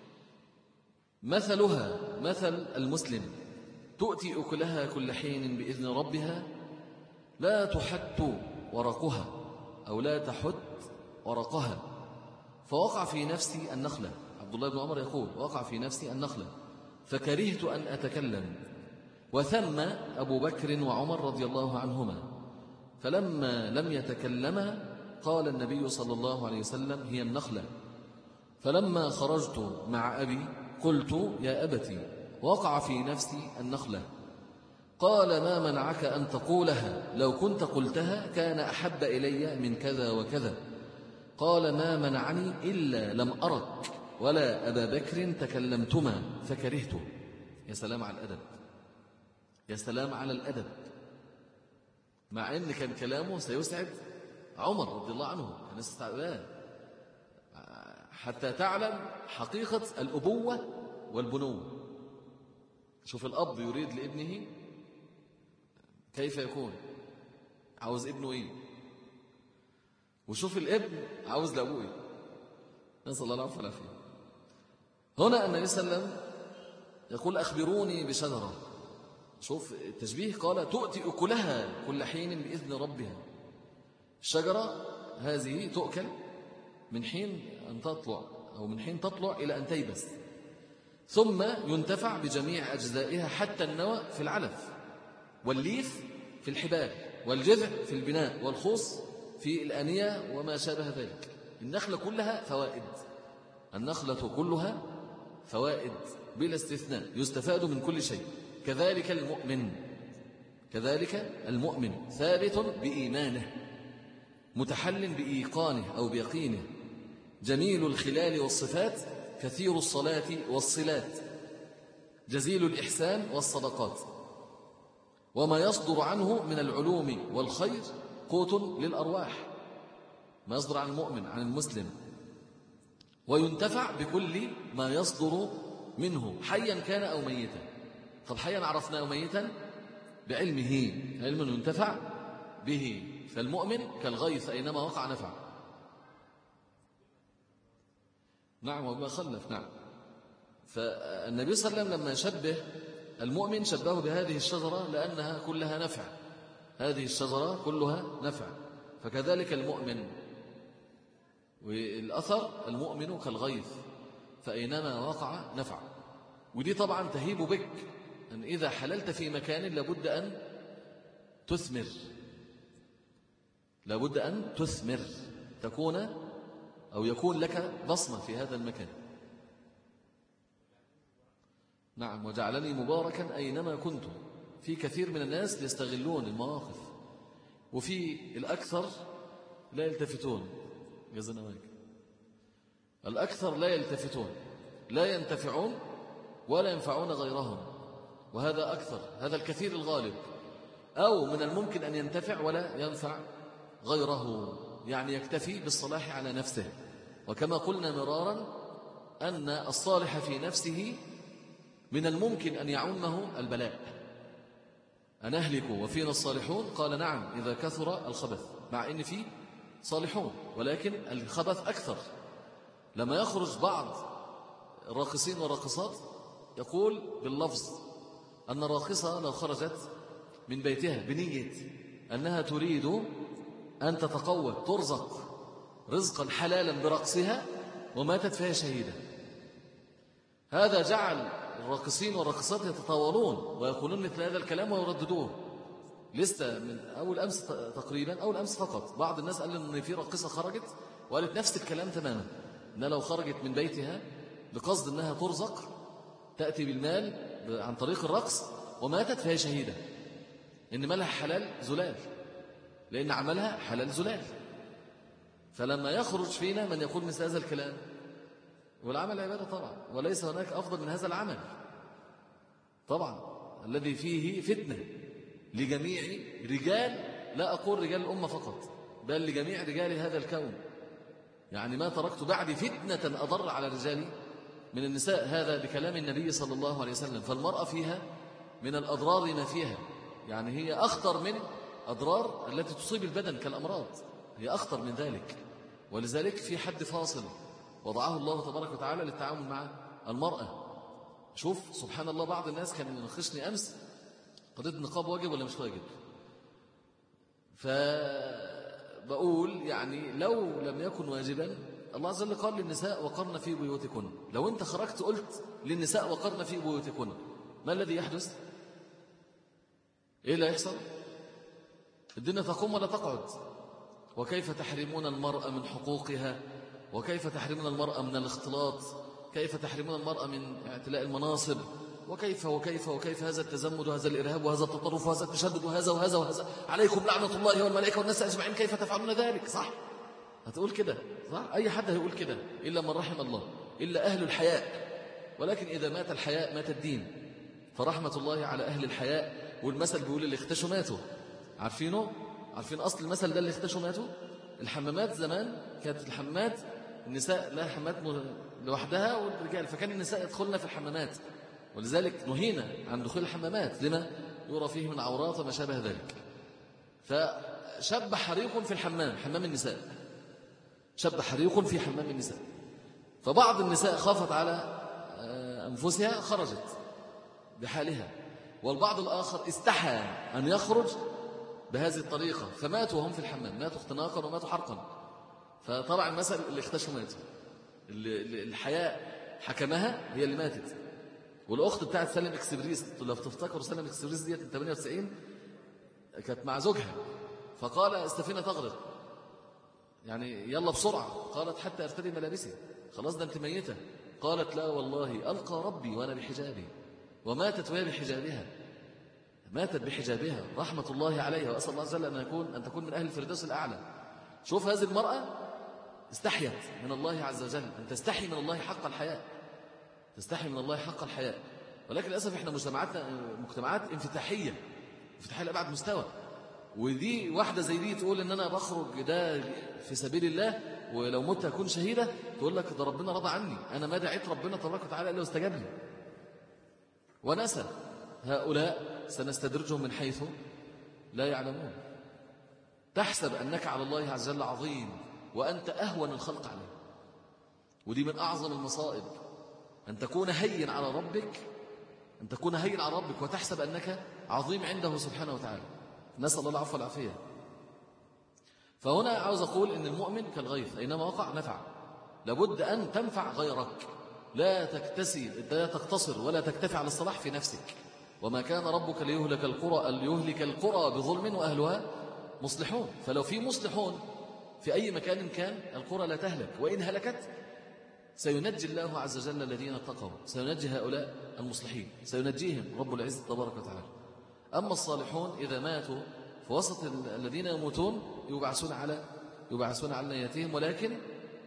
مثلها مثل المسلم تؤتي أكلها كل حين بإذن ربها لا تحت ورقها أو لا تحت ورقها. فوقع في نفسي النخلة. عبد الله بن عمر يقول: وقع في نفسي النخلة فكرهت أن أتكلم، وثم أبو بكر وعمر رضي الله عنهما، فلما لم يتكلما قال النبي صلى الله عليه وسلم: هي النخلة. فلما خرجت مع أبي قلت: يا أبتي، وقع في نفسي النخلة. قال: ما منعك أن تقولها؟ لو كنت قلتها كان أحب إلي من كذا وكذا. قال: ما منعني إلا لم أرك ولا أبا بكر تكلمتما فكرهته. يا سلام على الأدب، يا سلام على الأدب، مع أن كان كلامه سيسعد عمر رضي الله عنه، كان استعداد حتى تعلم حقيقة الأبوة والبنوة. شوف الأب يريد لابنه كيف يكون، عاوز ابنه إيه، وشوف الابن عاوز لأبوه إيه. نسأل الله العفو والعافية. هنا النبي صلى الله عليه وسلم يقول: أخبروني بشجرة. شوف التشبيه، قال: تؤتي أكلها كل حين بإذن ربها. الشجرة هذه تؤكل من حين أن تطلع أو من حين تطلع إلى أن تيبس، ثم ينتفع بجميع أجزائها حتى النوى في العلف، والليف في الحبال، والجذع في البناء، والخوص في الآنية وما شابه ذلك. النخلة كلها فوائد، النخلة كلها فوائد بلا استثناء، يستفاد من كل شيء. كذلك المؤمن، كذلك المؤمن ثابت بإيمانه، متحل بإيقانه أو بيقينه، جميل الخلال والصفات، كثير الصلاة والصلات، جزيل الإحسان والصدقات، وما يصدر عنه من العلوم والخير قوت للأرواح، ما يصدر عن المؤمن عن المسلم، وينتفع بكل ما يصدر منه حيا كان أو ميتا. طب حيا عرفناه ميتا بعلمه، علم ينتفع به. فالمؤمن كالغيث أينما وقع نفع. نعم، وما خلف. نعم. فالنبي صلى الله عليه وسلم لما شبه المؤمن شبهه بهذه الشجرة لأنها كلها نفع، هذه الشجرة كلها نفع. فكذلك المؤمن، والأثر المؤمن كالغيث فأينما وقع نفع. ودي طبعا تهيب بك أن إذا حللت في مكان لابد أن تثمر، لابد أن تثمر، تكون أو يكون لك بصمة في هذا المكان. نعم، وجعلني مباركا أينما كنت. في كثير من الناس يستغلون المواقف، وفي الأكثر لا يلتفتون. جزانا وياك. الأكثر لا يلتفتون، لا ينتفعون ولا ينفعون غيرهم، وهذا أكثر، هذا الكثير الغالب. أو من الممكن أن ينتفع ولا ينفع غيره، يعني يكتفي بالصلاح على نفسه. وكما قلنا مرارا أن الصالح في نفسه من الممكن أن يعمه البلاء. أنهلك وفينا الصالحون؟ قال: نعم، إذا كثر الخبث، مع أن فيه صالحون ولكن الخبث أكثر. لما يخرج بعض الراقصين والراقصات يقول باللفظ أن الراقصة لو خرجت من بيتها بنية أنها تريد أن تتقوى ترزق رزقا حلالا برقصها وماتت فيها شهيدة، هذا جعل الراقصين والراقصات يتطاولون ويقولون مثل هذا الكلام ويرددوه. لسه من أول أمس تقريبا، أول أمس فقط، بعض الناس قال أن في راقصة خرجت وقالت نفس الكلام تماما، أنها لو خرجت من بيتها بقصد أنها ترزق تأتي بالمال عن طريق الرقص وماتت فيها شهيدة، إن مالها حلال زلال، لأن عملها حلال زلال. فلما يخرج فينا من يقول مثل هذا الكلام، والعمل عبادة طبعا، وليس هناك أفضل من هذا العمل طبعا، الذي فيه فتنة لجميع رجال، لا أقول رجال الأمة فقط، بل لجميع رجال هذا الكون. يعني ما تركت بعد فتنة أضر على رجال من النساء، هذا بكلام النبي صلى الله عليه وسلم. فالمرأة فيها من الأضرار ما فيها، يعني هي أخطر من أضرار التي تصيب البدن كالأمراض، هي أخطر من ذلك. ولذلك في حد فاصل وضعه الله تبارك وتعالى للتعامل مع المرأة. شوف سبحان الله، بعض الناس كان يناقشني أمس قضية النقاب واجب ولا مش واجب، فبقول يعني لو لم يكن واجبا الله عز وجل قال للنساء وقرن في بيوتكن، لو انت خرجت قلت للنساء وقرن في بيوتكن، ما الذي يحدث؟ ايه اللي يحصل؟ الدنيا تقوم ولا تقعد. وكيف تحرمون المرأة من حقوقها، وكيف تحرمون المرأة من الاختلاط، كيف تحرمون المرأة من اعتلاء المناصب، وكيف وكيف وكيف هذا التزمت وهذا الإرهاب وهذا التطرف وهذا التشدد وهذا وهذا وهذا، عليكم لعنة الله والملائكة والناس أجمعين، كيف تفعلون ذلك؟ صح؟ هتقول كده صح؟ أي حد هيقول كده إلا من رحم الله، إلا أهل الحياء. ولكن إذا مات الحياء مات الدين، فرحمة الله على أهل الحياء. والمثل بيقول اللي اختشوا ماتوا، عارفينه؟ عارفين أصل المثل ده اللي اختشوا ماتوا؟ الحمامات زمان كانت الحمامات النساء لها حمامات لوحدها والرجال، فكان النساء يدخلن في الحمامات، ولذلك نهينا عن دخول الحمامات لما يرى فيه من عورات وما شابه ذلك. فشب حريق في الحمام، حمام النساء، شب حريق في حمام النساء. فبعض النساء خافت على أنفسها خرجت بحالها، والبعض الآخر استحى أن يخرج بهذه الطريقة فماتوا وهم في الحمام، ماتوا اختناقا وماتوا حرقا. فطبعا مثل اللي اختشوا ماتوا، اللي الحياء حكمها هي اللي ماتت. والأخت بتاعت سالم إكسبريس، لو تفتكروا سالم إكسبريس ديت من ثمانية وتسعين كانت مع زوجها، فقال السفينة تغرق، يعني يلا بسرعة. قالت حتى أرتدي ملابسي، خلاص ده أنت ميتة. قالت لا والله ألقى ربي وأنا بحجابي، وماتت وهي بحجابها، ماتت بحجابها رحمة الله عليها، وأسأل الله عز وجل أن يكون أن تكون من أهل الفردوس الأعلى. شوف هذه المرأة استحيت من الله عز وجل، أن تستحي من الله حق الحياء، تستحي من الله حق الحياء. ولكن للأسف إحنا مجتمعاتنا مجتمعات انفتاحية، انفتاحية لأبعد مستوى. ودي واحدة زي دي تقول إن أنا بخرج ده في سبيل الله ولو مت أكون شهيدة، تقول لك ده ربنا رضى عني، أنا ما دعيت ربنا تبارك وتعالى إلا واستجاب لي. ونسى هؤلاء سنستدرجهم من حيث لا يعلمون. تحسب أنك على الله عز وجل عظيم وأنت أهون الخلق عليه، ودي من أعظم المصائب، أن تكون هين على ربك، أن تكون هين على ربك وتحسب أنك عظيم عنده سبحانه وتعالى. نسأل الله العفو والعافية. فهنا عاوز أقول إن المؤمن كالغيث أينما وقع نفع، لابد أن تنفع غيرك، لا تكتسي لا تقتصر ولا تكتفي على الصلاح في نفسك. وما كان ربك ليهلك القرى ليهلك القرى بظلم وأهلها مصلحون. فلو في مصلحون في أي مكان كان القرى لا تهلك، وإن هلكت سينجي الله عز وجل الذين اتقوا، سينجي هؤلاء المصلحين، سينجيهم رب العزة تبارك وتعالى. أما الصالحون إذا ماتوا في وسط الذين يموتون يبعثون على يبعثون على نياتهم، ولكن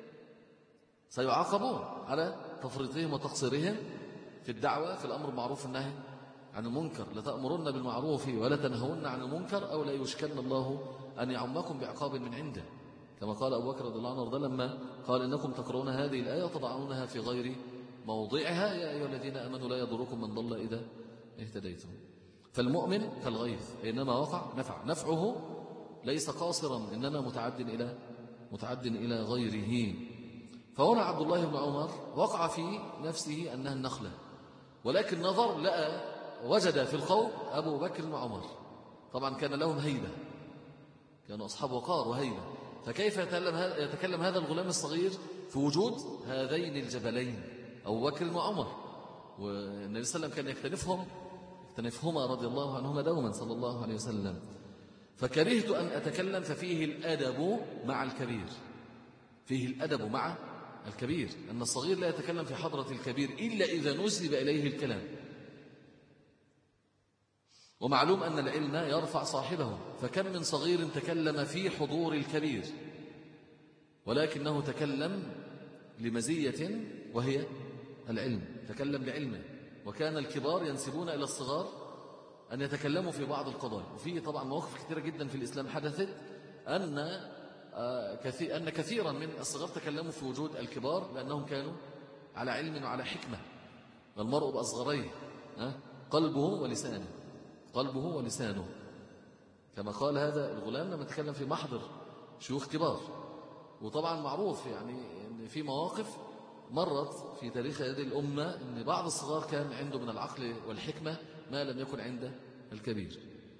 سيعاقبون على تفريطهم وتقصيرهم في الدعوة، في الأمر بالمعروف والنهي عن المنكر. لتأمرن بالمعروف ولا تنهون عن المنكر أو لا يشكن الله أن يعمكم بعقاب من عنده، كما قال أبو بكر رضي الله عنه لما قال إنكم تقرؤون هذه الآية وتضعونها في غير موضعها يا أيها الذين آمنوا لا يضركم من ضل إذا اهتديتم. فالمؤمن كالغيث أينما وقع نفع، نفعه ليس قاصرا إنما متعد إلى متعد إلى غيره. فهنا عبد الله بن عمر وقع في نفسه أنها النخلة، ولكن نظر لقى وجد في القوم أبو بكر وعمر، طبعا كان لهم هيبة، كانوا أصحاب وقار وهيبة، فكيف يتكلم هذا الغلام الصغير في وجود هذين الجبلين أبو بكر وعمر؟ والنبي صلى الله عليه وسلم كان يكتنفهم يكتنفهما رضي الله عنهما دوما صلى الله عليه وسلم. فكرهت أن أتكلم، ففيه الأدب مع الكبير، فيه الأدب مع الكبير، أن الصغير لا يتكلم في حضرة الكبير إلا إذا نسب إليه الكلام. ومعلوم أن العلم يرفع صاحبه، فكم من صغير تكلم في حضور الكبير ولكنه تكلم لمزية وهي العلم، تكلم لعلمه. وكان الكبار ينسبون إلى الصغار أن يتكلموا في بعض القضايا. وفيه طبعا مواقف كثيرة جدا في الإسلام حدثت أن أن كثيرا من الصغار تكلموا في وجود الكبار لأنهم كانوا على علم وعلى حكمة. والمرء بأصغريه قلبه ولسانه، قلبه ولسانه، كما قال هذا الغلام لما تكلم في محضر شيوخ كبار. وطبعا معروف يعني ان في مواقف مرت في تاريخ هذه الأمة ان بعض الصغار كان عنده من العقل والحكمة ما لم يكن عند الكبير.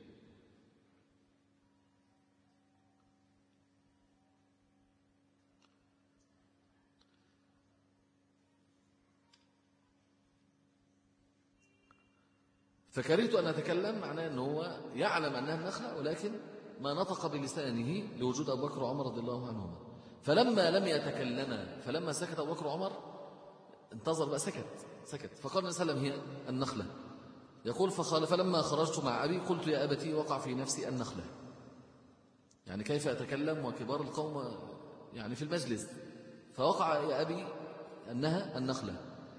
فكرهت أن أتكلم، معناه أنه هو يعلم أنها النخلة ولكن ما نطق بلسانه لوجود أبو بكر وعمر رضي الله عنهما. فلما لم يتكلما، فلما سكت أبو بكر وعمر انتظر بقى، سكت سكت فقال النبي صلى الله عليه وسلم هي النخلة. يقول فقال فلما خرجت مع أبي قلت يا أبتي وقع في نفسي النخلة. يعني كيف أتكلم وكبار القوم يعني في المجلس، فوقع يا أبي أنها النخلة.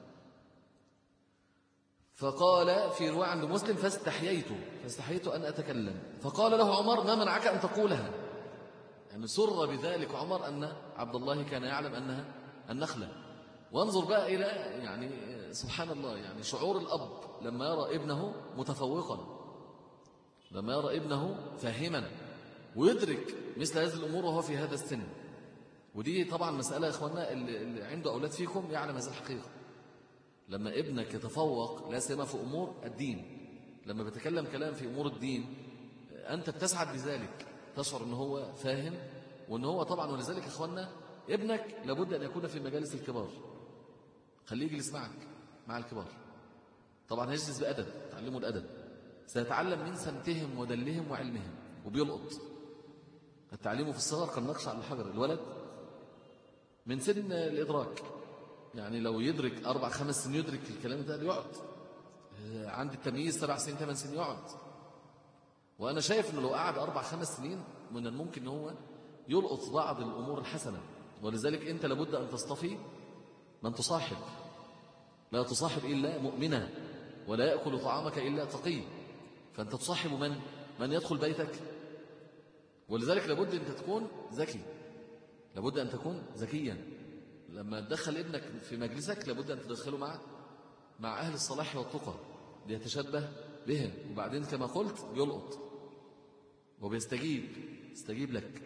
فقال في رواية عند مسلم فاستحييت فاستحييت أن أتكلم. فقال له عمر ما منعك أن تقولها؟ يعني سر بذلك عمر أن عبد الله كان يعلم أنها النخلة. وانظر بقى إلى يعني سبحان الله، يعني شعور الأب لما يرى ابنه متفوقا، لما يرى ابنه فاهما ويدرك مثل هذه الأمور وهو في هذا السن. ودي طبعا مسألة يا إخواننا اللي عنده أولاد فيكم يعلم هذه الحقيقة. لما ابنك يتفوق لا سيما في أمور الدين، لما بيتكلم كلام في أمور الدين أنت بتسعد بذلك، تشعر أنه هو فاهم وأنه هو طبعا. ولذلك يا إخواننا ابنك لابد أن يكون في مجالس الكبار، خليه يجلس معك مع الكبار. طبعا هيجلس بأدب، تعلمه الأدب، سيتعلم من سمتهم ودلهم وعلمهم وبيلقط. التعليم في الصغر كالنقش على الحجر. الولد من سن الإدراك، يعني لو يدرك أربع خمس سنين يدرك الكلام ده يقعد، عند التمييز سبع سنين ثمان سنين يقعد. وأنا شايف أنه لو قعد أربع خمس سنين من الممكن أنه هو يلقط بعض الأمور الحسنة. ولذلك أنت لابد أن تصطفي من تصاحب، لا تصاحب إلا مؤمنا ولا يأكل طعامك إلا تقي. فأنت تصاحب من؟ من يدخل بيتك. ولذلك لابد أن تكون ذكي، لابد أن تكون ذكيا. لما تدخل ابنك في مجلسك لابد أن تدخله مع مع أهل الصلاح والتقى ليتشبه بهم، وبعدين كما قلت يلقط وبيستجيب يستجيب لك.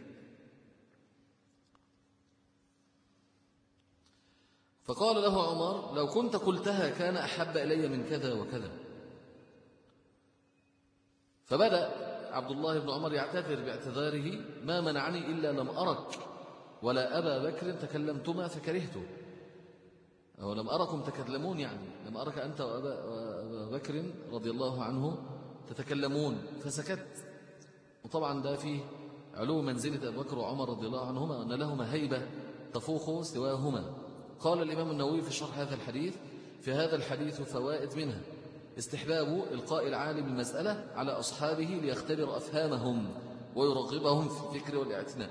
فقال له عمر لو كنت قلتها كان أحب إلي من كذا وكذا. فبدأ عبد الله بن عمر يعتذر باعتذاره ما منعني إلا لم أرك ولا أبا بكر تكلمتما فكرهته، أو لم أركم تكلمون، يعني لم أرك أنت وأبا بكر رضي الله عنه تتكلمون فسكت. وطبعا ده فيه علو منزلة أبو بكر وعمر رضي الله عنهما أن لهما هيبة تفوق سواهما. قال الإمام النووي في شرح هذا الحديث في هذا الحديث فوائد، منها استحباب إلقاء العالم المسألة على أصحابه ليختبر أفهامهم ويرغبهم في الفكر والاعتناء.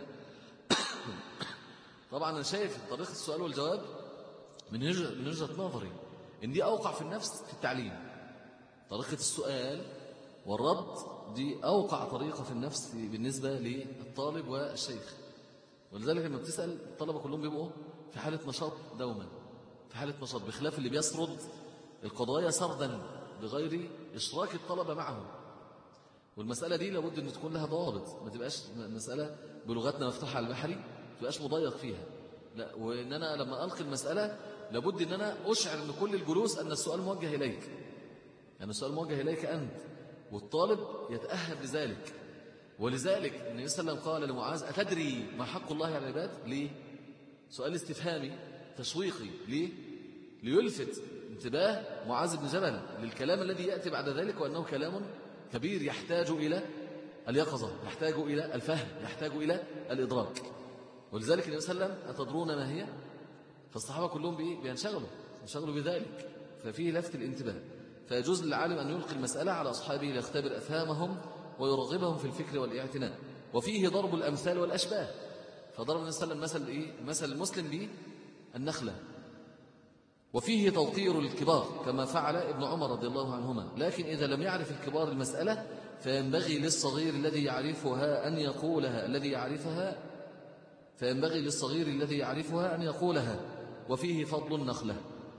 طبعا أنا شايف طريقة السؤال والجواب من وجهة نظري إن دي أوقع في النفس في التعليم. طريقة السؤال والرد دي أوقع طريقة في النفس بالنسبة للطالب والشيخ. ولذلك لما بتسأل الطلبة كلهم بيبقوا في حالة نشاط دوما، في حالة نشاط، بخلاف اللي بيسرد القضايا سردا بغير إشراك الطلبة معه. والمسألة دي لابد أن تكون لها ضوابط، ما تبقاش مسألة بلغتنا مفتوحة على البحري، ما تبقاش مضيق فيها. لا، وإن أنا لما ألقي المسألة لابد أن أنا أشعر أن كل الجلوس أن السؤال موجه إليك، يعني السؤال موجه إليك أنت، والطالب يتأهب لذلك. ولذلك النبي صلى الله عليه وسلم قال لمعاذ أتدري ما حق الله على العباد؟ ليه؟ سؤال استفهامي تشويقي. ليه؟ ليلفت انتباه معاذ بن جبل للكلام الذي يأتي بعد ذلك، وأنه كلام كبير يحتاج إلى اليقظة، يحتاج إلى الفهم، يحتاج إلى الإدراك. ولذلك النبي صلى الله عليه وسلم أتدرون ما هي؟ فالصحابة كلهم بينشغلوا ينشغلوا بذلك، ففيه لفت الانتباه. فيجوز للعالم أن يلقي المسألة على أصحابه ليختبر أفهامهم ويرغبهم في الفكر والاعتناء. وفيه ضرب الأمثال والأشباه. فضرب النبي صلى الله عليه وسلم مثل إيه؟ مثل المسلم به النخلة. وفيه توقير الكبار كما فعل ابن عمر رضي الله عنهما. لكن إذا لم يعرف الكبار المسألة فينبغي للصغير الذي يعرفها أن يقولها الذي يعرفها فينبغي للصغير الذي يعرفها أن يقولها. وفيه فضل النخلة.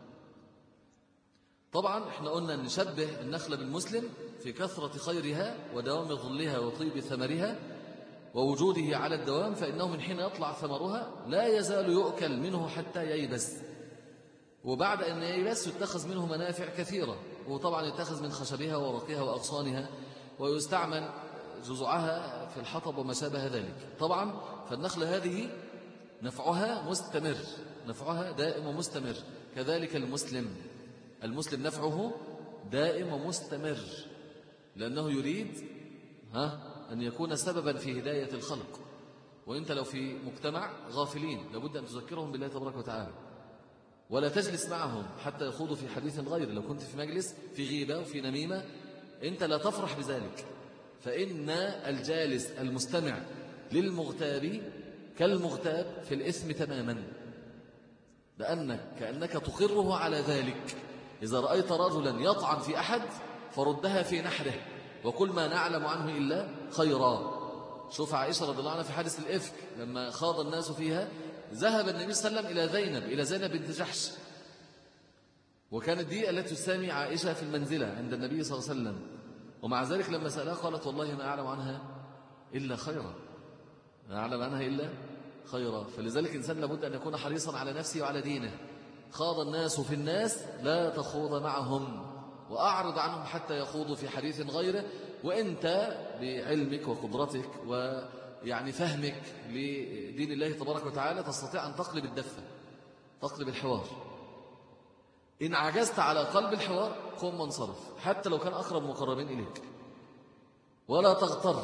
طبعا احنا قلنا أن نشبه النخلة بالمسلم في كثرة خيرها ودوام ظلها وطيب ثمرها ووجوده على الدوام، فإنه من حين يطلع ثمرها لا يزال يؤكل منه حتى ييبس، وبعد أن ييبس يتخذ منه منافع كثيرة، وطبعا يتخذ من خشبها وورقها وأغصانها، ويستعمل جذوعها في الحطب وما شابه ذلك. طبعا فالنخلة هذه نفعها مستمر، نفعها دائم ومستمر. كذلك المسلم، المسلم نفعه دائم ومستمر، لأنه يريد ها أن يكون سببا في هداية الخلق. وإنت لو في مجتمع غافلين لابد أن تذكرهم بالله تبارك وتعالى، ولا تجلس معهم حتى يخوضوا في حديث غير. لو كنت في مجلس في غيبة وفي نميمة أنت لا تفرح بذلك، فإن الجالس المستمع للمغتاب كالمغتاب في الإثم تماما، لأنك كأنك تقره على ذلك. إذا رأيت رجلا يطعن في أحد فردها في نحره، وكل ما نعلم عنه إلا خيرا. شوف عائشة رضي الله عنها في حادث الإفك لما خاض الناس فيها، ذهب النبي صلى الله عليه وسلم إلى زينب إلى زينب بنت جحش، وكانت دي التي تسامي عائشة في المنزلة عند النبي صلى الله عليه وسلم، ومع ذلك لما سألها قالت والله ما أعلم عنها إلا خيرا، ما أعلم عنها إلا خيرا. فلذلك الإنسان لابد أن يكون حريصا على نفسه وعلى دينه. خاض الناس في الناس لا تخوض معهم، وأعرض عنهم حتى يخوضوا في حديث غيره، وإنت بعلمك وقدرتك ويعني فهمك لدين الله تبارك وتعالى تستطيع أن تقلب الدفة، تقلب الحوار. إن عجزت على قلب الحوار قم وانصرف، حتى لو كان أقرب مقربين إليك، ولا تغتر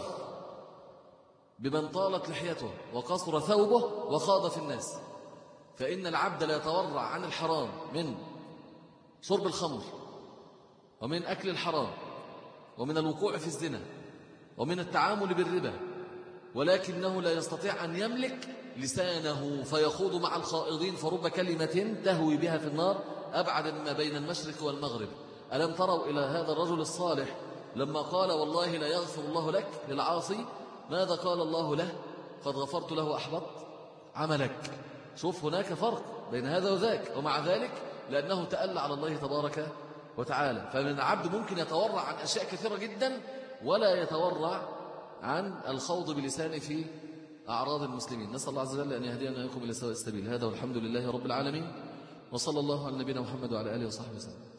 بمن طالت لحيته وقصر ثوبه وخاض في الناس، فإن العبد لا يتورع عن الحرام من شرب الخمر ومن أكل الحرام ومن الوقوع في الزنا ومن التعامل بالربا، ولكنه لا يستطيع أن يملك لسانه فيخوض مع الخائضين، فرب كلمة تهوي بها في النار أبعد مما بين المشرق والمغرب. ألم تروا إلى هذا الرجل الصالح لما قال والله لا يغفر الله لك للعاصي، ماذا قال الله له؟ قد غفرت له أحبط عملك. شوف هناك فرق بين هذا وذاك، ومع ذلك لأنه تألى على الله تبارك وتعالى. فمن العبد ممكن يتورع عن أشياء كثيرة جدا ولا يتورع عن الخوض بلسانه في أعراض المسلمين. نسأل الله عز وجل أن يهدينا وإياكم إلى سواء السبيل. هذا والحمد لله رب العالمين، وصلى الله على نبينا محمد وعلى آله وصحبه وسلم.